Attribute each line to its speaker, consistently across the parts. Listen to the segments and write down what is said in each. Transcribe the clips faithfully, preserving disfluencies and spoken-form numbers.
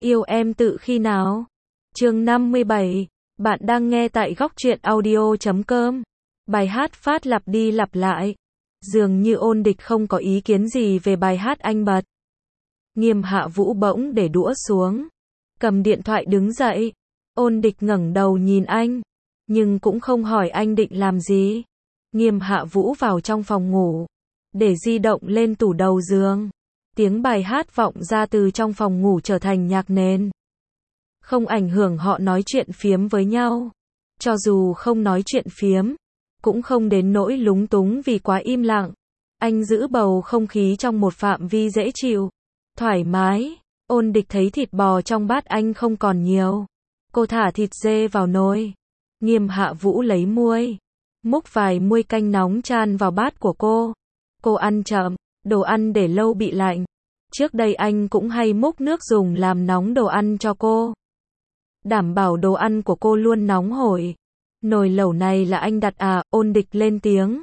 Speaker 1: Yêu em tự khi nào? Chương năm mươi bảy. Bạn đang nghe tại góc truyện audio chấm com. Bài hát phát lặp đi lặp lại. Dường như Ôn Địch không có ý kiến gì về bài hát anh bật. Nghiêm Hạ Vũ bỗng để đũa xuống, cầm điện thoại đứng dậy. Ôn Địch ngẩng đầu nhìn anh, nhưng cũng không hỏi anh định làm gì. Nghiêm Hạ Vũ vào trong phòng ngủ, để di động lên tủ đầu giường. Tiếng bài hát vọng ra từ trong phòng ngủ trở thành nhạc nền. Không ảnh hưởng họ nói chuyện phiếm với nhau. Cho dù không nói chuyện phiếm, cũng không đến nỗi lúng túng vì quá im lặng. Anh giữ bầu không khí trong một phạm vi dễ chịu, thoải mái. Ôn Địch thấy thịt bò trong bát anh không còn nhiều. Cô thả thịt dê vào nồi. Nghiêm Hạ Vũ lấy muôi, múc vài muôi canh nóng chan vào bát của cô. Cô ăn chậm, đồ ăn để lâu bị lạnh. Trước đây anh cũng hay múc nước dùng làm nóng đồ ăn cho cô, đảm bảo đồ ăn của cô luôn nóng hổi. Nồi lẩu này là anh đặt à? Ôn Địch lên tiếng.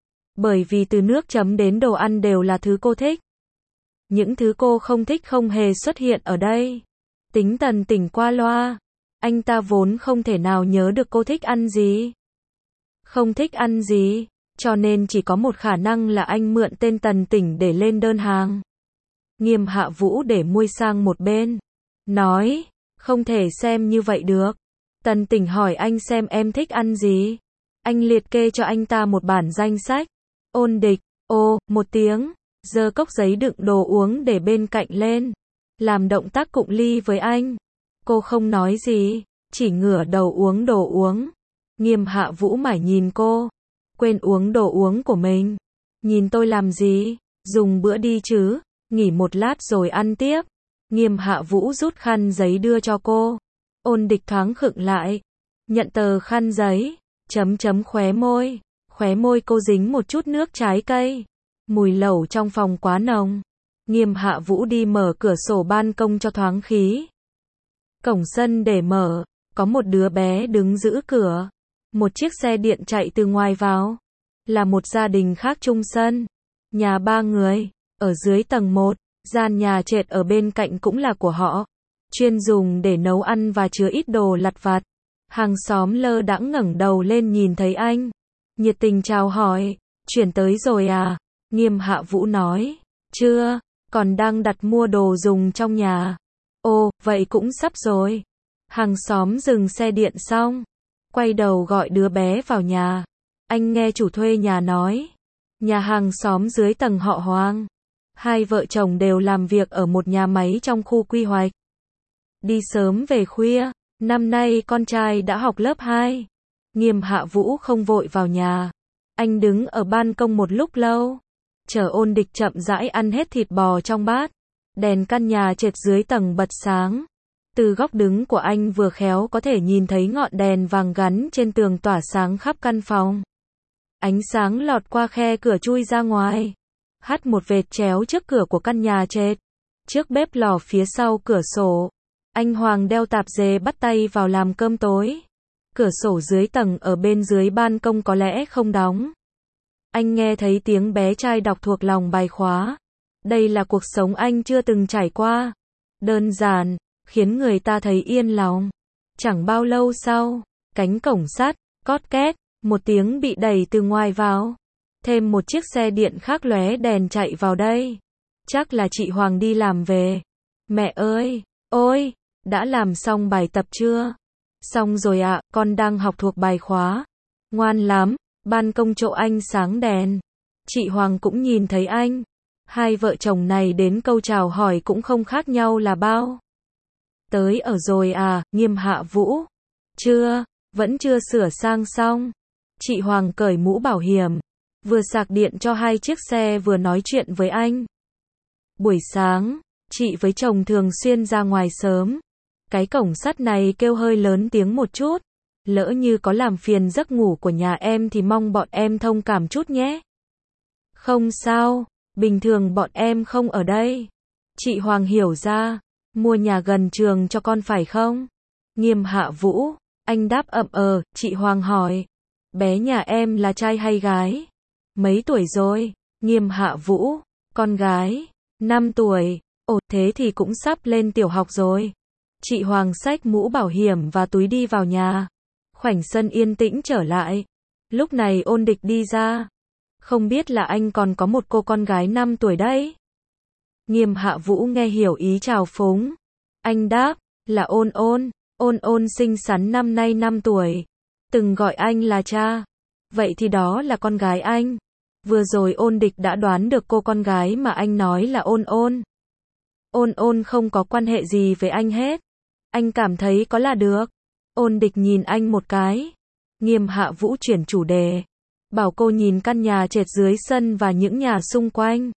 Speaker 1: Bởi vì từ nước chấm đến đồ ăn đều là thứ cô thích. Những thứ cô không thích không hề xuất hiện ở đây. Tính Tần Tỉnh qua loa. Anh ta vốn không thể nào nhớ được cô thích ăn gì, không thích ăn gì, cho nên chỉ có một khả năng là anh mượn tên Tần Tỉnh để lên đơn hàng. Nghiêm Hạ Vũ để muôi sang một bên, nói, không thể xem như vậy được. Tần Tỉnh hỏi anh xem em thích ăn gì. Anh liệt kê cho anh ta một bản danh sách. Ôn Địch, ô, một tiếng, giơ cốc giấy đựng đồ uống để bên cạnh lên, làm động tác cụng ly với anh. Cô không nói gì, chỉ ngửa đầu uống đồ uống. Nghiêm Hạ Vũ mải nhìn cô, quên uống đồ uống của mình. Nhìn tôi làm gì? Dùng bữa đi chứ, nghỉ một lát rồi ăn tiếp. Nghiêm Hạ Vũ rút khăn giấy đưa cho cô. Ôn Địch thoáng khựng lại, nhận tờ khăn giấy, chấm chấm khóe môi. Khóe môi cô dính một chút nước trái cây. Mùi lẩu trong phòng quá nồng. Nghiêm Hạ Vũ đi mở cửa sổ ban công cho thoáng khí. Cổng sân để mở, có một đứa bé đứng giữ cửa. Một chiếc xe điện chạy từ ngoài vào. Là một gia đình khác chung sân. Nhà ba người, ở dưới tầng một, gian nhà trệt ở bên cạnh cũng là của họ. Chuyên dùng để nấu ăn và chứa ít đồ lặt vặt. Hàng xóm lơ đãng ngẩng đầu lên nhìn thấy anh, nhiệt tình chào hỏi, chuyển tới rồi à? Nghiêm Hạ Vũ nói, chưa, còn đang đặt mua đồ dùng trong nhà. Ồ, vậy cũng sắp rồi. Hàng xóm dừng xe điện xong, quay đầu gọi đứa bé vào nhà. Anh nghe chủ thuê nhà nói, nhà hàng xóm dưới tầng họ Hoàng. Hai vợ chồng đều làm việc ở một nhà máy trong khu quy hoạch. Đi sớm về khuya, năm nay con trai đã học lớp hai. Nghiêm Hạ Vũ không vội vào nhà. Anh đứng ở ban công một lúc lâu, chờ Ôn Địch chậm rãi ăn hết thịt bò trong bát. Đèn căn nhà trệt dưới tầng bật sáng. Từ góc đứng của anh vừa khéo có thể nhìn thấy ngọn đèn vàng gắn trên tường tỏa sáng khắp căn phòng. Ánh sáng lọt qua khe cửa chui ra ngoài, hắt một vệt chéo trước cửa của căn nhà trệt. Trước bếp lò phía sau cửa sổ, anh Hoàng đeo tạp dề bắt tay vào làm cơm tối. Cửa sổ dưới tầng ở bên dưới ban công có lẽ không đóng. Anh nghe thấy tiếng bé trai đọc thuộc lòng bài khóa. Đây là cuộc sống anh chưa từng trải qua. Đơn giản, khiến người ta thấy yên lòng. Chẳng bao lâu sau, cánh cổng sắt, cót két, một tiếng bị đẩy từ ngoài vào. Thêm một chiếc xe điện khác lóe đèn chạy vào đây. Chắc là chị Hoàng đi làm về. Mẹ ơi, ôi, đã làm xong bài tập chưa? Xong rồi ạ, con đang học thuộc bài khóa. Ngoan lắm. Ban công chỗ anh sáng đèn. Chị Hoàng cũng nhìn thấy anh. Hai vợ chồng này đến câu chào hỏi cũng không khác nhau là bao. Tới ở rồi à? Nghiêm Hạ Vũ. Chưa, vẫn chưa sửa sang xong. Chị Hoàng cởi mũ bảo hiểm, vừa sạc điện cho hai chiếc xe vừa nói chuyện với anh. Buổi sáng, chị với chồng thường xuyên ra ngoài sớm. Cái cổng sắt này kêu hơi lớn tiếng một chút. Lỡ như có làm phiền giấc ngủ của nhà em thì mong bọn em thông cảm chút nhé. Không sao, bình thường bọn em không ở đây. Chị Hoàng hiểu ra, mua nhà gần trường cho con phải không? Nghiêm Hạ Vũ, anh đáp ậm ờ. Chị Hoàng hỏi, bé nhà em là trai hay gái? Mấy tuổi rồi? Nghiêm Hạ Vũ, con gái, năm tuổi. Ồ, thế thì cũng sắp lên tiểu học rồi. Chị Hoàng xách mũ bảo hiểm và túi đi vào nhà. Khoảnh sân yên tĩnh trở lại. Lúc này Ôn Địch đi ra. Không biết là anh còn có một cô con gái năm tuổi đấy. Nghiêm Hạ Vũ nghe hiểu ý chào phúng. Anh đáp, là Ôn Ôn. Ôn Ôn xinh xắn năm nay năm tuổi. Từng gọi anh là cha. Vậy thì đó là con gái anh. Vừa rồi Ôn Địch đã đoán được cô con gái mà anh nói là Ôn Ôn. Ôn Ôn không có quan hệ gì với anh hết. Anh cảm thấy có là được. Ôn Địch nhìn anh một cái. Nghiêm Hạ Vũ chuyển chủ đề. Bảo cô nhìn căn nhà trệt dưới sân và những nhà xung quanh.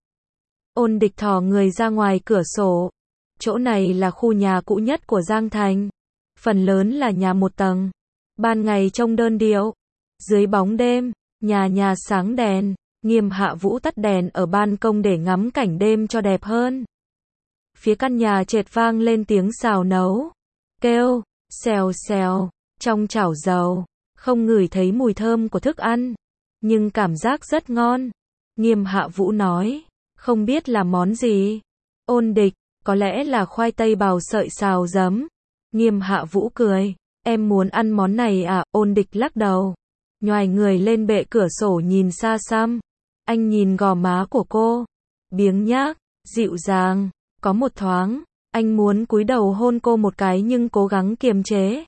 Speaker 1: Ôn Địch thò người ra ngoài cửa sổ. Chỗ này là khu nhà cũ nhất của Giang Thành. Phần lớn là nhà một tầng. Ban ngày trông đơn điệu. Dưới bóng đêm, nhà nhà sáng đèn. Nghiêm Hạ Vũ tắt đèn ở ban công để ngắm cảnh đêm cho đẹp hơn. Phía căn nhà trệt vang lên tiếng xào nấu. Kêu, xèo xèo, trong chảo dầu. Không ngửi thấy mùi thơm của thức ăn. Nhưng cảm giác rất ngon. Nghiêm Hạ Vũ nói, không biết là món gì. Ôn Địch, có lẽ là khoai tây bào sợi xào giấm. Nghiêm Hạ Vũ cười, em muốn ăn món này à? Ôn Địch lắc đầu. Nhoài người lên bệ cửa sổ nhìn xa xăm. Anh nhìn gò má của cô. Biếng nhác, dịu dàng. Có một thoáng, anh muốn cúi đầu hôn cô một cái nhưng cố gắng kiềm chế.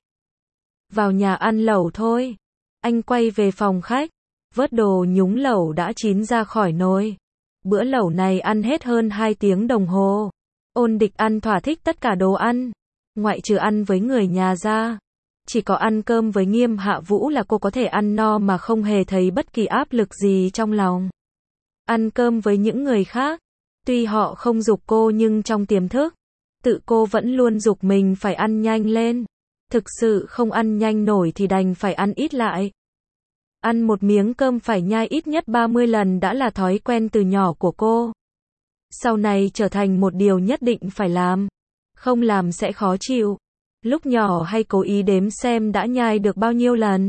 Speaker 1: Vào nhà ăn lẩu thôi. Anh quay về phòng khách. Vớt đồ nhúng lẩu đã chín ra khỏi nồi. Bữa lẩu này ăn hết hơn hai tiếng đồng hồ. Ôn Địch ăn thỏa thích tất cả đồ ăn. Ngoại trừ ăn với người nhà ra. Chỉ có ăn cơm với Nghiêm Hạ Vũ là cô có thể ăn no mà không hề thấy bất kỳ áp lực gì trong lòng. Ăn cơm với những người khác. Tuy họ không giục cô nhưng trong tiềm thức, tự cô vẫn luôn giục mình phải ăn nhanh lên. Thực sự không ăn nhanh nổi thì đành phải ăn ít lại. Ăn một miếng cơm phải nhai ít nhất ba mươi lần đã là thói quen từ nhỏ của cô. Sau này trở thành một điều nhất định phải làm. Không làm sẽ khó chịu. Lúc nhỏ hay cố ý đếm xem đã nhai được bao nhiêu lần.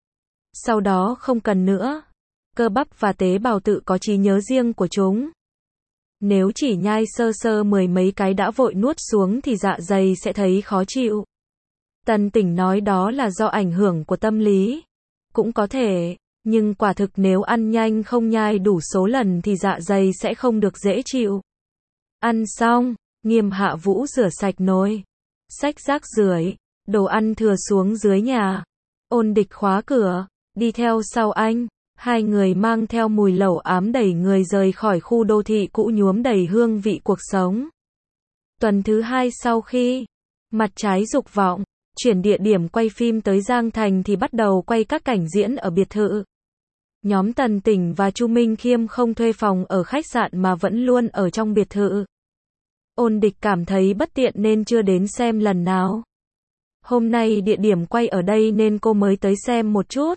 Speaker 1: Sau đó không cần nữa. Cơ bắp và tế bào tự có trí nhớ riêng của chúng. Nếu chỉ nhai sơ sơ mười mấy cái đã vội nuốt xuống thì dạ dày sẽ thấy khó chịu. Tần Tỉnh nói đó là do ảnh hưởng của tâm lý. Cũng có thể, nhưng quả thực nếu ăn nhanh không nhai đủ số lần thì dạ dày sẽ không được dễ chịu. Ăn xong, Nghiêm Hạ Vũ rửa sạch nồi. Xách rác rưởi, đồ ăn thừa xuống dưới nhà. Ôn Địch khóa cửa, đi theo sau anh. Hai người mang theo mùi lẩu ám đẩy người rời khỏi khu đô thị cũ nhuốm đầy hương vị cuộc sống. Tuần thứ hai sau khi Mặt Trái Dục Vọng chuyển địa điểm quay phim tới Giang Thành thì bắt đầu quay các cảnh diễn ở biệt thự. Nhóm Tần Tỉnh và Chu Minh Khiêm không thuê phòng ở khách sạn mà vẫn luôn ở trong biệt thự. Ôn Địch cảm thấy bất tiện nên chưa đến xem lần nào. Hôm nay địa điểm quay ở đây nên cô mới tới xem một chút.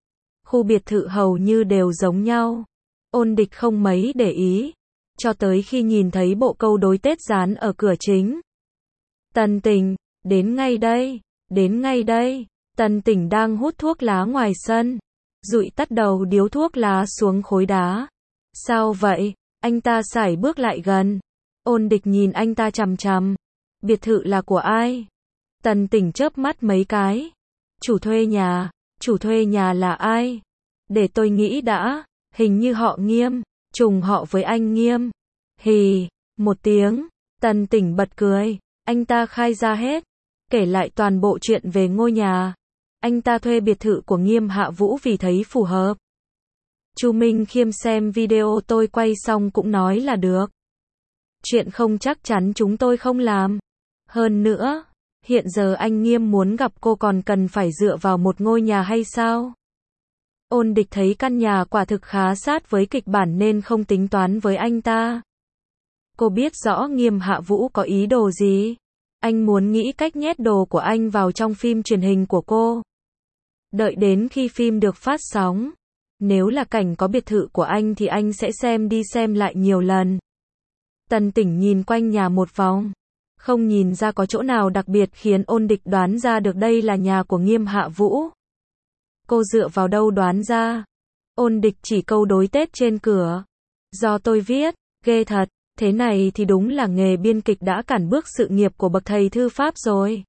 Speaker 1: Khu biệt thự hầu như đều giống nhau. Ôn Địch không mấy để ý. Cho tới khi nhìn thấy bộ câu đối Tết dán ở cửa chính. Tần Tỉnh, đến ngay đây, đến ngay đây. Tần Tỉnh đang hút thuốc lá ngoài sân. Dụi tắt đầu điếu thuốc lá xuống khối đá. Sao vậy? Anh ta sải bước lại gần. Ôn Địch nhìn anh ta chằm chằm. Biệt thự là của ai? Tần Tỉnh chớp mắt mấy cái. Chủ thuê nhà. Chủ thuê nhà là ai? Để tôi nghĩ đã. Hình như họ Nghiêm. Trùng họ với anh Nghiêm. Hì. Một tiếng. Tần Tỉnh bật cười. Anh ta khai ra hết. Kể lại toàn bộ chuyện về ngôi nhà. Anh ta thuê biệt thự của Nghiêm Hạ Vũ vì thấy phù hợp. Chu Minh Khiêm xem video tôi quay xong cũng nói là được. Chuyện không chắc chắn chúng tôi không làm. Hơn nữa, hiện giờ anh Nghiêm muốn gặp cô còn cần phải dựa vào một ngôi nhà hay sao? Ôn Địch thấy căn nhà quả thực khá sát với kịch bản nên không tính toán với anh ta. Cô biết rõ Nghiêm Hạ Vũ có ý đồ gì. Anh muốn nghĩ cách nhét đồ của anh vào trong phim truyền hình của cô. Đợi đến khi phim được phát sóng. Nếu là cảnh có biệt thự của anh thì anh sẽ xem đi xem lại nhiều lần. Tần Tỉnh nhìn quanh nhà một vòng. Không nhìn ra có chỗ nào đặc biệt khiến Ôn Địch đoán ra được đây là nhà của Nghiêm Hạ Vũ. Cô dựa vào đâu đoán ra? Ôn Địch chỉ câu đối Tết trên cửa. Do tôi viết, ghê thật, Thế này thì đúng là nghề biên kịch đã cản bước sự nghiệp của bậc thầy thư pháp rồi.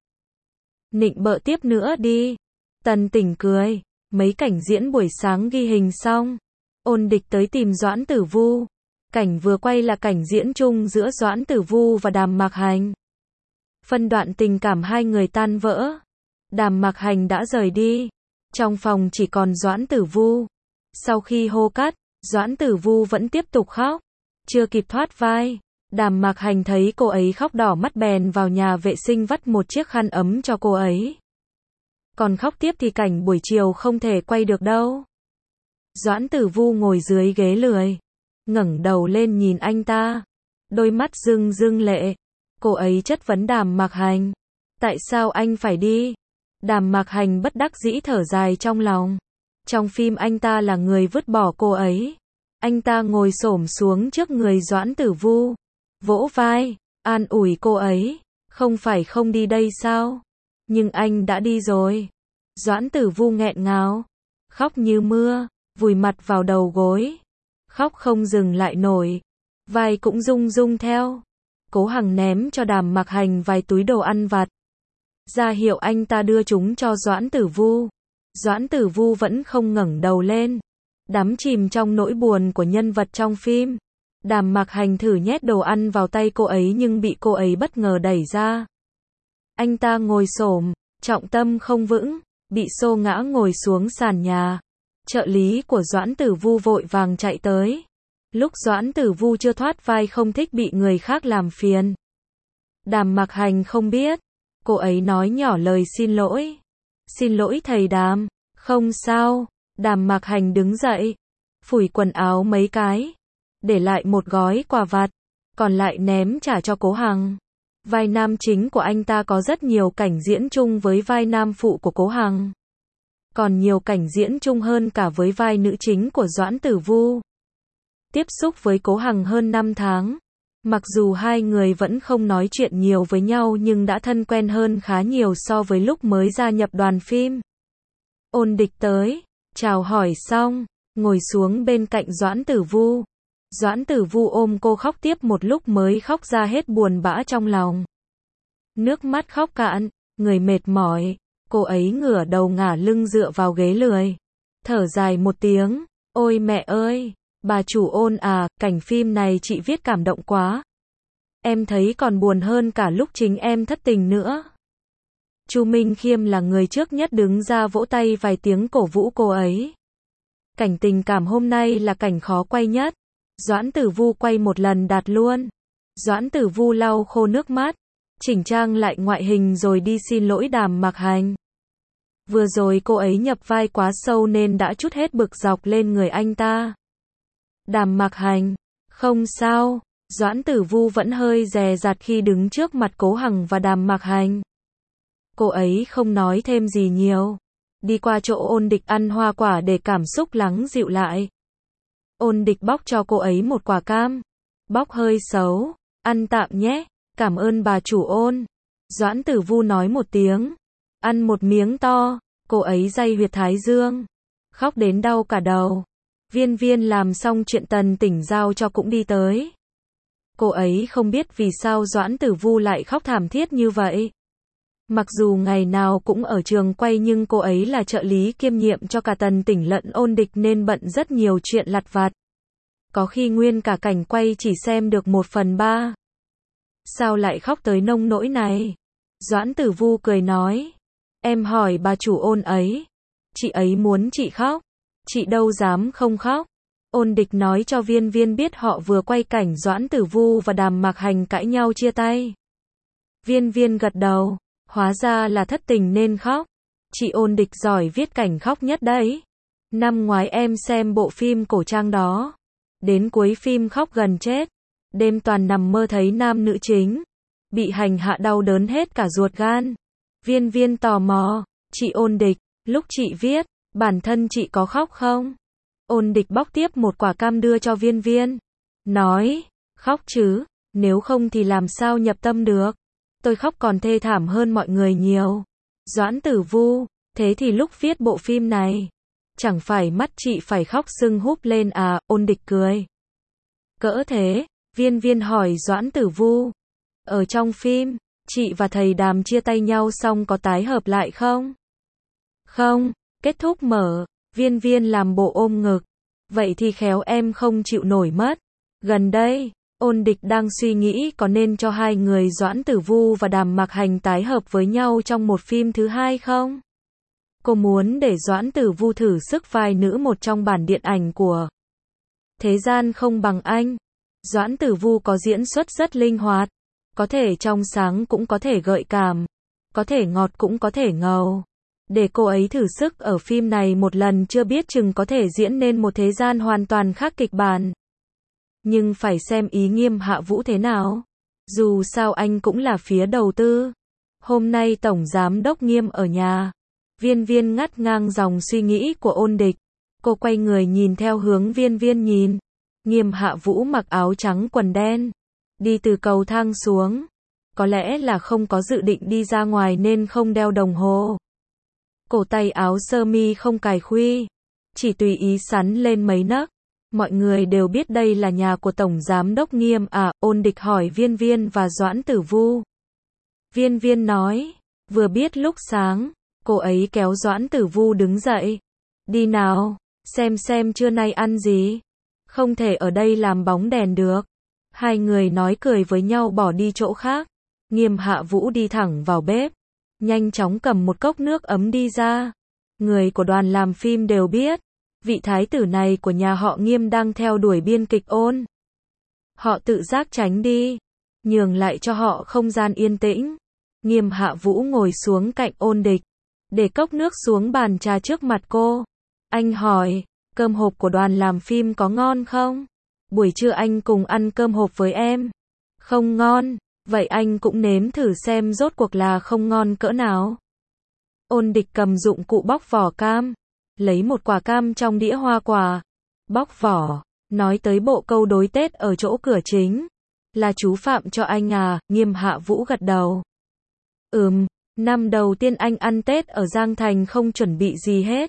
Speaker 1: Nịnh bợ tiếp nữa đi. Tần Tỉnh cười. Mấy cảnh diễn buổi sáng ghi hình xong. Ôn Địch tới tìm Doãn Tử Vu. Cảnh vừa quay là cảnh diễn chung giữa Doãn Tử Vu và Đàm Mạc Hành. Phân đoạn tình cảm hai người tan vỡ. Đàm Mạc Hành đã rời đi. Trong phòng chỉ còn Doãn Tử Vu. Sau khi hô cắt, Doãn Tử Vu vẫn tiếp tục khóc. Chưa kịp thoát vai, Đàm Mạc Hành thấy cô ấy khóc đỏ mắt bèn vào nhà vệ sinh vắt một chiếc khăn ấm cho cô ấy. Còn khóc tiếp thì cảnh buổi chiều không thể quay được đâu. Doãn Tử Vu ngồi dưới ghế lười, ngẩng đầu lên nhìn anh ta, đôi mắt rưng rưng lệ. Cô ấy chất vấn Đàm Mạc Hành, tại sao anh phải đi? Đàm Mạc Hành bất đắc dĩ thở dài trong lòng. Trong phim anh ta là người vứt bỏ cô ấy. Anh ta ngồi xổm xuống trước người Doãn Tử Vu, vỗ vai, an ủi cô ấy, không phải không đi đây sao? Nhưng anh đã đi rồi. Doãn Tử Vu nghẹn ngào, khóc như mưa, vùi mặt vào đầu gối, khóc không dừng lại nổi, vai cũng rung rung theo. Cố Hằng ném cho Đàm Mạc Hành vài túi đồ ăn vặt, ra hiệu anh ta đưa chúng cho Doãn Tử Vu. Doãn Tử Vu vẫn không ngẩng đầu lên, đắm chìm trong nỗi buồn của nhân vật trong phim. Đàm Mạc Hành thử nhét đồ ăn vào tay cô ấy nhưng bị cô ấy bất ngờ đẩy ra. Anh ta ngồi xổm, trọng tâm không vững, bị xô ngã ngồi xuống sàn nhà. Trợ lý của Doãn Tử Vu vội vàng chạy tới. Lúc Doãn Tử Vu chưa thoát vai không thích bị người khác làm phiền. Đàm Mạc Hành không biết. Cô ấy nói nhỏ lời xin lỗi. Xin lỗi thầy Đàm. Không sao. Đàm Mạc Hành đứng dậy, phủi quần áo mấy cái, để lại một gói quà vặt, còn lại ném trả cho Cố Hằng. Vai nam chính của anh ta có rất nhiều cảnh diễn chung với vai nam phụ của Cố Hằng. Còn nhiều cảnh diễn chung hơn cả với vai nữ chính của Doãn Tử Vu. Tiếp xúc với Cố Hằng hơn năm tháng. Mặc dù hai người vẫn không nói chuyện nhiều với nhau nhưng đã thân quen hơn khá nhiều so với lúc mới gia nhập đoàn phim. Ôn Địch tới, chào hỏi xong, ngồi xuống bên cạnh Doãn Tử Vu. Doãn Tử Vu ôm cô khóc tiếp một lúc mới khóc ra hết buồn bã trong lòng. Nước mắt khóc cạn, người mệt mỏi, cô ấy ngửa đầu ngả lưng dựa vào ghế lười. Thở dài một tiếng, ôi mẹ ơi, bà chủ Ôn à, cảnh phim này chị viết cảm động quá. Em thấy còn buồn hơn cả lúc chính em thất tình nữa. Chu Minh Khiêm là người trước nhất đứng ra vỗ tay vài tiếng cổ vũ cô ấy. Cảnh tình cảm hôm nay là cảnh khó quay nhất. Doãn Tử Vu quay một lần đạt luôn. Doãn Tử Vu lau khô nước mắt, chỉnh trang lại ngoại hình rồi đi xin lỗi Đàm Mạc Hành. Vừa rồi cô ấy nhập vai quá sâu nên đã trút hết bực dọc lên người anh ta. Đàm Mạc Hành, không sao. Doãn Tử Vu vẫn hơi dè dặt khi đứng trước mặt Cố Hằng và Đàm Mạc Hành. Cô ấy không nói thêm gì nhiều. Đi qua chỗ Ôn Địch ăn hoa quả để cảm xúc lắng dịu lại. Ôn Địch bóc cho cô ấy một quả cam. Bóc hơi xấu. Ăn tạm nhé. Cảm ơn bà chủ Ôn. Doãn Tử Vu nói một tiếng. Ăn một miếng to. Cô ấy day huyệt thái dương. Khóc đến đau cả đầu. Viên Viên làm xong chuyện Tần Tỉnh giao cho cũng đi tới. Cô ấy không biết vì sao Doãn Tử Vu lại khóc thảm thiết như vậy. Mặc dù ngày nào cũng ở trường quay nhưng cô ấy là trợ lý kiêm nhiệm cho cả Tần Tỉnh lẫn Ôn Địch nên bận rất nhiều chuyện lặt vặt. Có khi nguyên cả cảnh quay chỉ xem được một phần ba. Sao lại khóc tới nông nỗi này? Doãn Tử Vu cười nói. Em hỏi bà chủ Ôn ấy. Chị ấy muốn chị khóc. Chị đâu dám không khóc. Ôn Địch nói cho Viên Viên biết họ vừa quay cảnh Doãn Tử Vu và Đàm Mạc Hành cãi nhau chia tay. Viên Viên gật đầu. Hóa ra là thất tình nên khóc. Chị Ôn Địch giỏi viết cảnh khóc nhất đấy. Năm ngoái em xem bộ phim cổ trang đó. Đến cuối phim khóc gần chết. Đêm toàn nằm mơ thấy nam nữ chính bị hành hạ đau đớn hết cả ruột gan. Viên Viên tò mò. Chị Ôn Địch, lúc chị viết, bản thân chị có khóc không? Ôn Địch bóc tiếp một quả cam đưa cho Viên Viên. Nói, khóc chứ, nếu không thì làm sao nhập tâm được. Tôi khóc còn thê thảm hơn mọi người nhiều. Doãn Tử Vu, thế thì lúc viết bộ phim này, chẳng phải mắt chị phải khóc sưng húp lên à? Ôn Địch cười. Cỡ thế, Viên Viên hỏi Doãn Tử Vu. Ở trong phim, chị và thầy Đàm chia tay nhau xong có tái hợp lại không? Không, kết thúc mở. Viên Viên làm bộ ôm ngực. Vậy thì khéo em không chịu nổi mất. Gần đây, Ôn Địch đang suy nghĩ có nên cho hai người Doãn Tử Vu và Đàm Mặc Hành tái hợp với nhau trong một phim thứ hai không? Cô muốn để Doãn Tử Vu thử sức vai nữ một trong bản điện ảnh của Thế gian không bằng anh. Doãn Tử Vu có diễn xuất rất linh hoạt, có thể trong sáng cũng có thể gợi cảm, có thể ngọt cũng có thể ngầu. Để cô ấy thử sức ở phim này một lần chưa biết chừng có thể diễn nên một thế gian hoàn toàn khác kịch bản. Nhưng phải xem ý Nghiêm Hạ Vũ thế nào. Dù sao anh cũng là phía đầu tư. Hôm nay Tổng Giám Đốc Nghiêm ở nhà. Viên Viên ngắt ngang dòng suy nghĩ của Ôn Địch. Cô quay người nhìn theo hướng Viên Viên nhìn. Nghiêm Hạ Vũ mặc áo trắng quần đen, đi từ cầu thang xuống. Có lẽ là không có dự định đi ra ngoài nên không đeo đồng hồ. Cổ tay áo sơ mi không cài khuy, chỉ tùy ý sắn lên mấy nấc. Mọi người đều biết đây là nhà của Tổng Giám Đốc Nghiêm à? Ôn Địch hỏi Viên Viên và Doãn Tử Vu. Viên Viên nói, vừa biết lúc sáng, cô ấy kéo Doãn Tử Vu đứng dậy. Đi nào, xem xem trưa nay ăn gì. Không thể ở đây làm bóng đèn được. Hai người nói cười với nhau bỏ đi chỗ khác. Nghiêm Hạ Vũ đi thẳng vào bếp, nhanh chóng cầm một cốc nước ấm đi ra. Người của đoàn làm phim đều biết, vị thái tử này của nhà họ Nghiêm đang theo đuổi biên kịch Ôn. Họ tự giác tránh đi, nhường lại cho họ không gian yên tĩnh. Nghiêm Hạ Vũ ngồi xuống cạnh Ôn Địch, để cốc nước xuống bàn trà trước mặt cô. Anh hỏi, cơm hộp của đoàn làm phim có ngon không? Buổi trưa anh cùng ăn cơm hộp với em. Không ngon, vậy anh cũng nếm thử xem rốt cuộc là không ngon cỡ nào. Ôn Địch cầm dụng cụ bóc vỏ cam, lấy một quả cam trong đĩa hoa quả, bóc vỏ, nói tới bộ câu đối Tết ở chỗ cửa chính. Là chú Phạm cho anh à? Nghiêm Hạ Vũ gật đầu. Ừm, năm đầu tiên anh ăn Tết ở Giang Thành không chuẩn bị gì hết.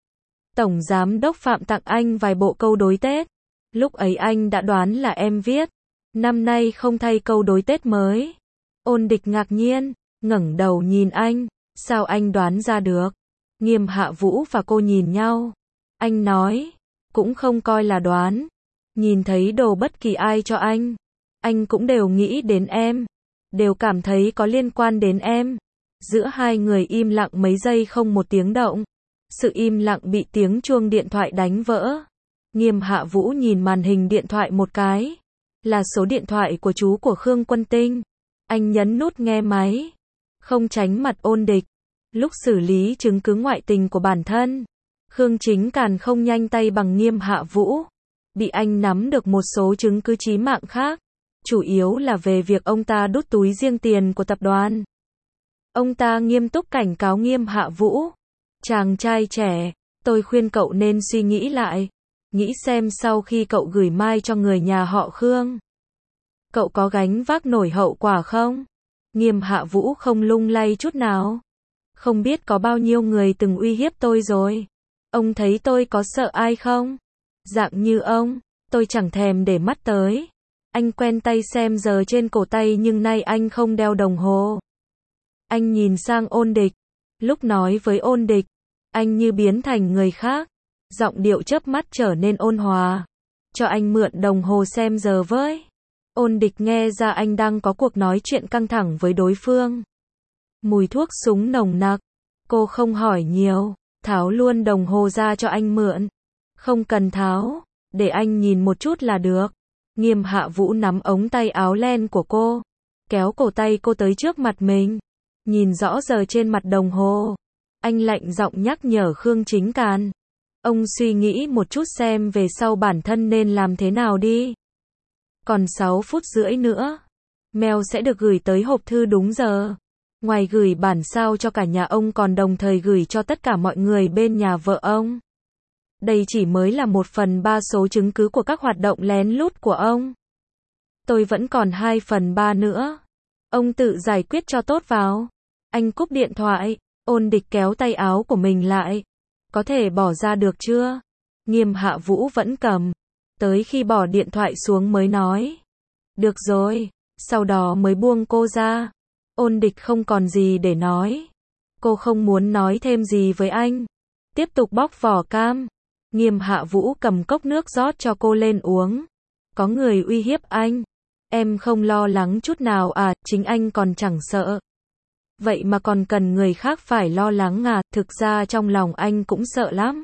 Speaker 1: Tổng Giám Đốc Phạm tặng anh vài bộ câu đối Tết. Lúc ấy anh đã đoán là em viết. Năm nay không thay câu đối Tết mới. Ôn Địch ngạc nhiên, ngẩng đầu nhìn anh. Sao anh đoán ra được? Nghiêm Hạ Vũ và cô nhìn nhau. Anh nói, cũng không coi là đoán. Nhìn thấy đồ bất kỳ ai cho anh, anh cũng đều nghĩ đến em. Đều cảm thấy có liên quan đến em. Giữa hai người im lặng mấy giây không một tiếng động. Sự im lặng bị tiếng chuông điện thoại đánh vỡ. Nghiêm Hạ Vũ nhìn màn hình điện thoại một cái. Là số điện thoại của chú của Khương Quân Tinh. Anh nhấn nút nghe máy. Không tránh mặt Ôn Địch. Lúc xử lý chứng cứ ngoại tình của bản thân, Khương Chính Càn không nhanh tay bằng Nghiêm Hạ Vũ. Bị anh nắm được một số chứng cứ chí mạng khác. Chủ yếu là về việc ông ta đút túi riêng tiền của tập đoàn. Ông ta nghiêm túc cảnh cáo Nghiêm Hạ Vũ. Chàng trai trẻ, tôi khuyên cậu nên suy nghĩ lại. Nghĩ xem sau khi cậu gửi mai cho người nhà họ Khương, cậu có gánh vác nổi hậu quả không? Nghiêm Hạ Vũ không lung lay chút nào. Không biết có bao nhiêu người từng uy hiếp tôi rồi. Ông thấy tôi có sợ ai không? Dạng như ông, tôi chẳng thèm để mắt tới. Anh quen tay xem giờ trên cổ tay nhưng nay anh không đeo đồng hồ. Anh nhìn sang Ôn Địch. Lúc nói với Ôn Địch, anh như biến thành người khác. Giọng điệu chớp mắt trở nên ôn hòa. Cho anh mượn đồng hồ xem giờ với. Ôn Địch nghe ra anh đang có cuộc nói chuyện căng thẳng với đối phương. Mùi thuốc súng nồng nặc. Cô không hỏi nhiều, tháo luôn đồng hồ ra cho anh mượn. Không cần tháo, để anh nhìn một chút là được. Nghiêm Hạ Vũ nắm ống tay áo len của cô, kéo cổ tay cô tới trước mặt mình. Nhìn rõ giờ trên mặt đồng hồ. Anh lạnh giọng nhắc nhở Khương Chính Càn. Ông suy nghĩ một chút xem về sau bản thân nên làm thế nào đi. Còn sáu phút rưỡi nữa, mail sẽ được gửi tới hộp thư đúng giờ. Ngoài gửi bản sao cho cả nhà ông còn đồng thời gửi cho tất cả mọi người bên nhà vợ ông. Đây chỉ mới là một phần ba số chứng cứ của các hoạt động lén lút của ông. Tôi vẫn còn hai phần ba nữa. Ông tự giải quyết cho tốt vào. Anh cúp điện thoại. Ôn Địch kéo tay áo của mình lại. Có thể bỏ ra được chưa? Nghiêm Hạ Vũ vẫn cầm. Tới khi bỏ điện thoại xuống mới nói. Được rồi, sau đó mới buông cô ra. Ôn Địch không còn gì để nói. Cô không muốn nói thêm gì với anh. Tiếp tục bóc vỏ cam. Nghiêm Hạ Vũ cầm cốc nước rót cho cô lên uống. Có người uy hiếp anh. Em không lo lắng chút nào à, chính anh còn chẳng sợ. Vậy mà còn cần người khác phải lo lắng à, thực ra trong lòng anh cũng sợ lắm.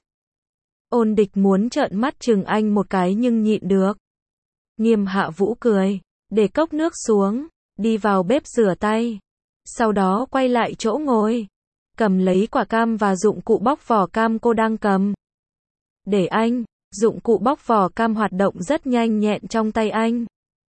Speaker 1: Ôn Địch muốn trợn mắt chừng anh một cái nhưng nhịn được. Nghiêm Hạ Vũ cười, để cốc nước xuống, đi vào bếp rửa tay. Sau đó quay lại chỗ ngồi, cầm lấy quả cam và dụng cụ bóc vỏ cam cô đang cầm. Để anh, dụng cụ bóc vỏ cam hoạt động rất nhanh nhẹn trong tay anh.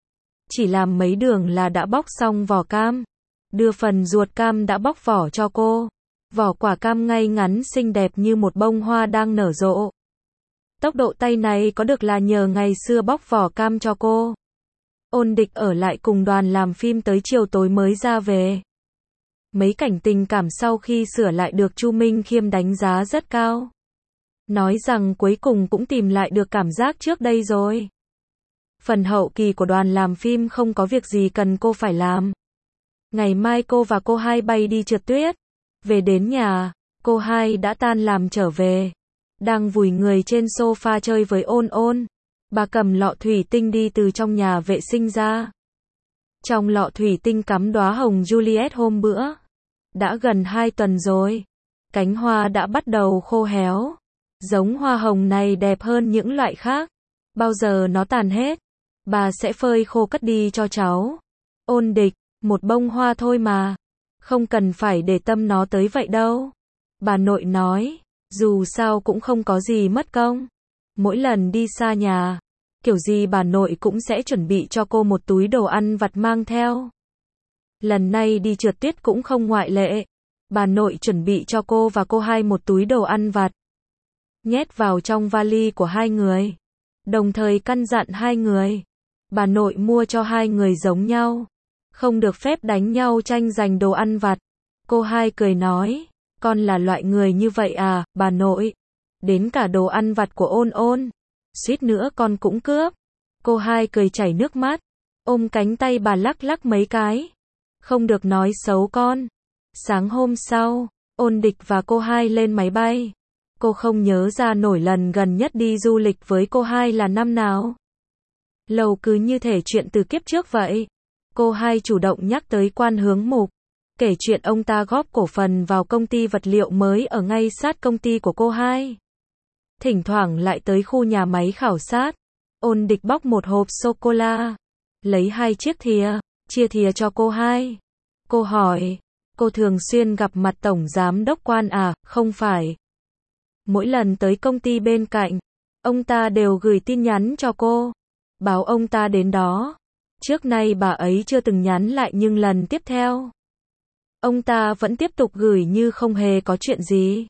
Speaker 1: Chỉ làm mấy đường là đã bóc xong vỏ cam. Đưa phần ruột cam đã bóc vỏ cho cô. Vỏ quả cam ngay ngắn xinh đẹp như một bông hoa đang nở rộ. Tốc độ tay này có được là nhờ ngày xưa bóc vỏ cam cho cô. Ôn Địch ở lại cùng đoàn làm phim tới chiều tối mới ra về. Mấy cảnh tình cảm sau khi sửa lại được Chu Minh Khiêm đánh giá rất cao. Nói rằng cuối cùng cũng tìm lại được cảm giác trước đây rồi. Phần hậu kỳ của đoàn làm phim không có việc gì cần cô phải làm. Ngày mai cô và cô hai bay đi trượt tuyết. Về đến nhà, cô hai đã tan làm trở về. Đang vùi người trên sofa chơi với Ôn Ôn. Bà cầm lọ thủy tinh đi từ trong nhà vệ sinh ra. Trong lọ thủy tinh cắm đóa hồng Juliet hôm bữa. Đã gần hai tuần rồi. Cánh hoa đã bắt đầu khô héo. Giống hoa hồng này đẹp hơn những loại khác. Bao giờ nó tàn hết, bà sẽ phơi khô cất đi cho cháu. Ôn Địch, một bông hoa thôi mà. Không cần phải để tâm nó tới vậy đâu. Bà nội nói, dù sao cũng không có gì mất công. Mỗi lần đi xa nhà, kiểu gì bà nội cũng sẽ chuẩn bị cho cô một túi đồ ăn vặt mang theo. Lần này đi trượt tuyết cũng không ngoại lệ. Bà nội chuẩn bị cho cô và cô hai một túi đồ ăn vặt. Nhét vào trong vali của hai người. Đồng thời căn dặn hai người. Bà nội mua cho hai người giống nhau. Không được phép đánh nhau tranh giành đồ ăn vặt. Cô hai cười nói, con là loại người như vậy à, bà nội. Đến cả đồ ăn vặt của Ôn Ôn. Suýt nữa con cũng cướp. Cô hai cười chảy nước mắt. Ôm cánh tay bà lắc lắc mấy cái. Không được nói xấu con. Sáng hôm sau, Ôn Địch và cô hai lên máy bay. Cô không nhớ ra nổi lần gần nhất đi du lịch với cô hai là năm nào. Lâu cứ như thể chuyện từ kiếp trước vậy. Cô hai chủ động nhắc tới Quan Hướng Mục. Kể chuyện ông ta góp cổ phần vào công ty vật liệu mới ở ngay sát công ty của cô hai. Thỉnh thoảng lại tới khu nhà máy khảo sát. Ôn Địch bóc một hộp sô-cô-la. Lấy hai chiếc thìa, chia thìa cho cô hai. Cô hỏi, cô thường xuyên gặp mặt tổng giám đốc Quan à, không phải. Mỗi lần tới công ty bên cạnh, ông ta đều gửi tin nhắn cho cô. Báo ông ta đến đó. Trước nay bà ấy chưa từng nhắn lại nhưng lần tiếp theo, ông ta vẫn tiếp tục gửi như không hề có chuyện gì.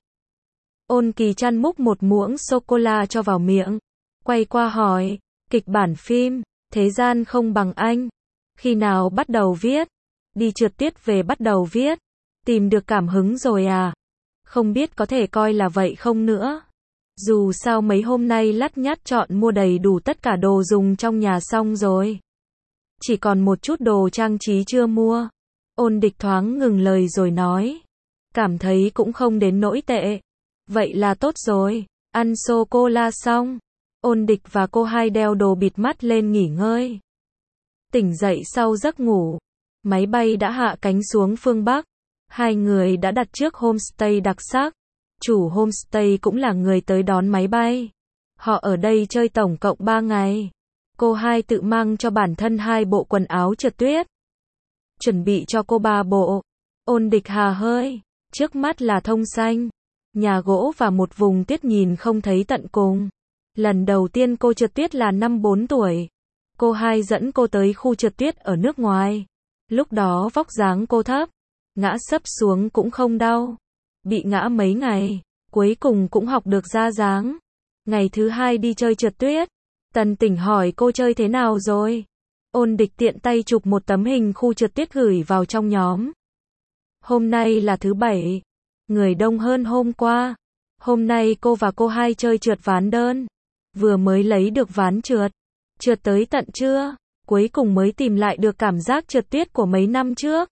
Speaker 1: Ôn Kỳ Trăn múc một muỗng sô-cô-la cho vào miệng. Quay qua hỏi, kịch bản phim, Thế gian không bằng anh. Khi nào bắt đầu viết? Đi trượt tuyết về bắt đầu viết. Tìm được cảm hứng rồi à? Không biết có thể coi là vậy không nữa. Dù sao mấy hôm nay lắt nhắt chọn mua đầy đủ tất cả đồ dùng trong nhà xong rồi. Chỉ còn một chút đồ trang trí chưa mua. Ôn Địch thoáng ngừng lời rồi nói. Cảm thấy cũng không đến nỗi tệ. Vậy là tốt rồi. Ăn sô-cô-la xong. Ôn Địch và cô hai đeo đồ bịt mắt lên nghỉ ngơi. Tỉnh dậy sau giấc ngủ. Máy bay đã hạ cánh xuống phương Bắc. Hai người đã đặt trước homestay đặc sắc. Chủ homestay cũng là người tới đón máy bay. Họ ở đây chơi tổng cộng ba ngày. Cô hai tự mang cho bản thân hai bộ quần áo trượt tuyết. Chuẩn bị cho cô ba bộ. Ôn Địch hà hơi. Trước mắt là thông xanh, nhà gỗ và một vùng tuyết nhìn không thấy tận cùng. Lần đầu tiên cô trượt tuyết là năm bốn tuổi. Cô hai dẫn cô tới khu trượt tuyết ở nước ngoài. Lúc đó vóc dáng cô thấp. Ngã sấp xuống cũng không đau. Bị ngã mấy ngày. Cuối cùng cũng học được ra dáng. Ngày thứ hai đi chơi trượt tuyết. Tần Tỉnh hỏi cô chơi thế nào rồi. Ôn Địch tiện tay chụp một tấm hình khu trượt tuyết gửi vào trong nhóm. Hôm nay là thứ bảy. Người đông hơn hôm qua. Hôm nay cô và cô hai chơi trượt ván đơn. Vừa mới lấy được ván trượt. Trượt tới tận trưa. cuối cùng mới tìm lại được cảm giác trượt tuyết của mấy năm trước.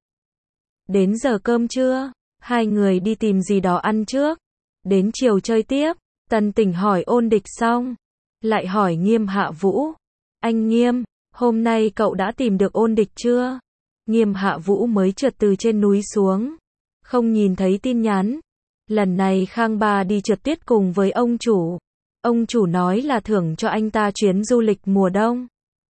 Speaker 1: Đến giờ cơm trưa, hai người đi tìm gì đó ăn trước. Đến chiều chơi tiếp, Tần Tỉnh hỏi Ôn Địch xong, lại hỏi Nghiêm Hạ Vũ. Anh Nghiêm, hôm nay cậu đã tìm được Ôn Địch chưa? Nghiêm Hạ Vũ mới trượt từ trên núi xuống, không nhìn thấy tin nhắn. Lần này Khang Ba đi trượt tuyết cùng với ông chủ. Ông chủ nói là thưởng cho anh ta chuyến du lịch mùa đông.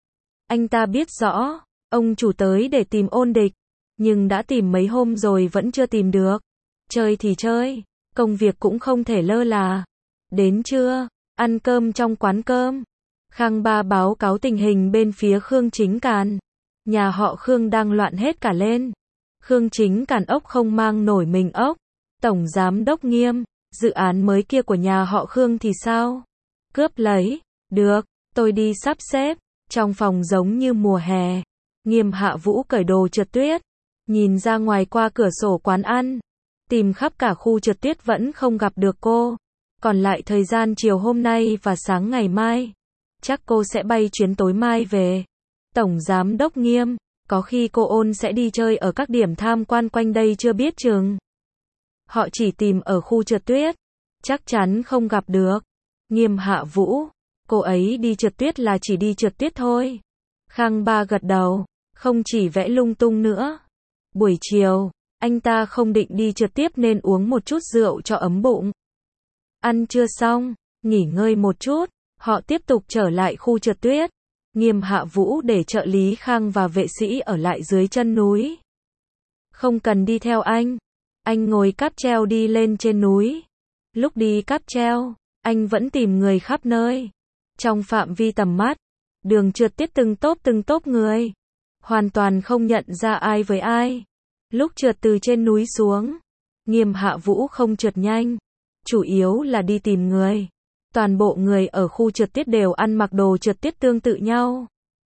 Speaker 1: Anh ta biết rõ, ông chủ tới để tìm Ôn Địch, nhưng đã tìm mấy hôm rồi vẫn chưa tìm được. Chơi thì chơi, công việc cũng không thể lơ là. Đến trưa, ăn cơm trong quán cơm. Khang Ba báo cáo tình hình bên phía Khương Chính Càn. Nhà họ Khương đang loạn hết cả lên. Khương Chính Càn ốc không mang nổi mình ốc. Tổng giám đốc Nghiêm, dự án mới kia của nhà họ Khương thì sao? Cướp lấy, được, tôi đi sắp xếp. Trong phòng giống như mùa hè. Nghiêm Hạ Vũ cởi đồ trượt tuyết, nhìn ra ngoài qua cửa sổ quán ăn, tìm khắp cả khu trượt tuyết vẫn không gặp được cô. Còn lại thời gian chiều hôm nay và sáng ngày mai, chắc cô sẽ bay chuyến tối mai về. Tổng giám đốc Nghiêm, có khi cô Ôn sẽ đi chơi ở các điểm tham quan quanh đây chưa biết chừng. Họ chỉ tìm ở khu trượt tuyết, chắc chắn không gặp được. Nghiêm Hạ Vũ, cô ấy đi trượt tuyết là chỉ đi trượt tuyết thôi. Khang Ba gật đầu, không chỉ vẽ lung tung nữa. Buổi chiều, anh ta không định đi trượt tiếp nên uống một chút rượu cho ấm bụng. Ăn trưa xong, nghỉ ngơi một chút, họ tiếp tục trở lại khu trượt tuyết. Nghiêm Hạ Vũ để trợ lý Khang và vệ sĩ ở lại dưới chân núi. Không cần đi theo anh. Anh ngồi cáp treo đi lên trên núi. Lúc đi cáp treo, anh vẫn tìm người khắp nơi. Trong phạm vi tầm mắt, đường trượt tuyết từng tốp từng tốp người. Hoàn toàn không nhận ra ai với ai. Lúc trượt từ trên núi xuống, Nghiêm Hạ Vũ không trượt nhanh. Chủ yếu là đi tìm người. Toàn bộ người ở khu trượt tuyết đều ăn mặc đồ trượt tuyết tương tự nhau.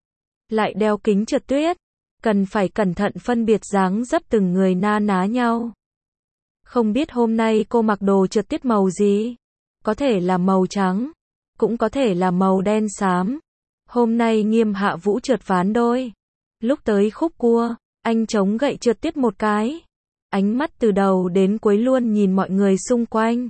Speaker 1: Lại đeo kính trượt tuyết. Cần phải cẩn thận phân biệt dáng dấp từng người na ná nhau. Không biết hôm nay cô mặc đồ trượt tuyết màu gì? Có thể là màu trắng, cũng có thể là màu đen xám. Hôm nay Nghiêm Hạ Vũ trượt ván đôi. Lúc tới khúc cua, anh chống gậy trượt tuyết một cái. Ánh mắt từ đầu đến cuối luôn nhìn mọi người xung quanh.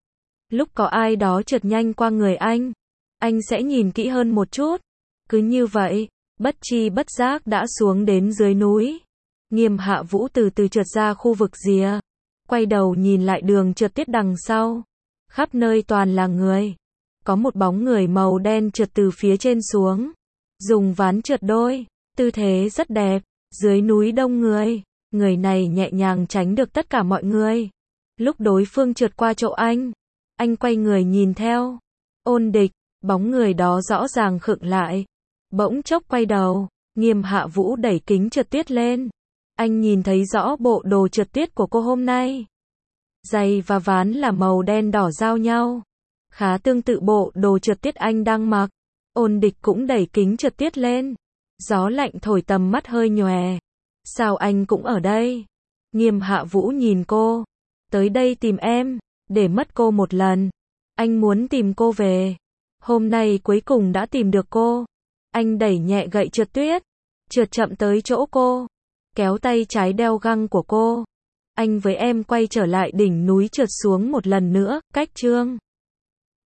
Speaker 1: Lúc có ai đó trượt nhanh qua người anh, anh sẽ nhìn kỹ hơn một chút. Cứ như vậy, bất chi bất giác đã xuống đến dưới núi. Nghiêm Hạ Vũ từ từ trượt ra khu vực rìa, quay đầu nhìn lại đường trượt tuyết đằng sau. Khắp nơi toàn là người. Có một bóng người màu đen trượt từ phía trên xuống, dùng ván trượt đôi, tư thế rất đẹp. Dưới núi đông người, người này nhẹ nhàng tránh được tất cả mọi người. Lúc đối phương trượt qua chỗ anh, anh quay người nhìn theo. Ôn Địch, bóng người đó rõ ràng khựng lại. Bỗng chốc quay đầu, Nghiêm Hạ Vũ đẩy kính trượt tuyết lên. Anh nhìn thấy rõ bộ đồ trượt tuyết của cô hôm nay. Giày và ván là màu đen đỏ giao nhau. Khá tương tự bộ đồ trượt tuyết anh đang mặc. Ôn Địch cũng đẩy kính trượt tuyết lên. Gió lạnh thổi tầm mắt hơi nhòe. Sao anh cũng ở đây? Nghiêm Hạ Vũ nhìn cô. Tới đây tìm em, để mất cô một lần. Anh muốn tìm cô về. Hôm nay cuối cùng đã tìm được cô. Anh đẩy nhẹ gậy trượt tuyết, trượt chậm tới chỗ cô, kéo tay trái đeo găng của cô. Anh với em quay trở lại đỉnh núi trượt xuống một lần nữa, cách chương